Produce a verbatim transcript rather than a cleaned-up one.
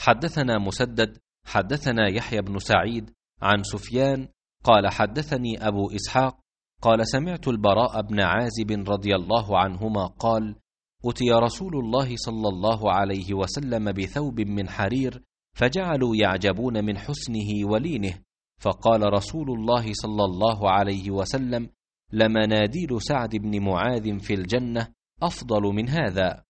حدثنا مسدد حدثنا يحيى بن سعيد عن سفيان قال حدثني أبو إسحاق قال سمعت البراء بن عازب رضي الله عنهما قال أتي رسول الله صلى الله عليه وسلم بثوب من حرير فجعلوا يعجبون من حسنه ولينه، فقال رسول الله صلى الله عليه وسلم لمناديل سعد بن معاذ في الجنة أفضل من هذا.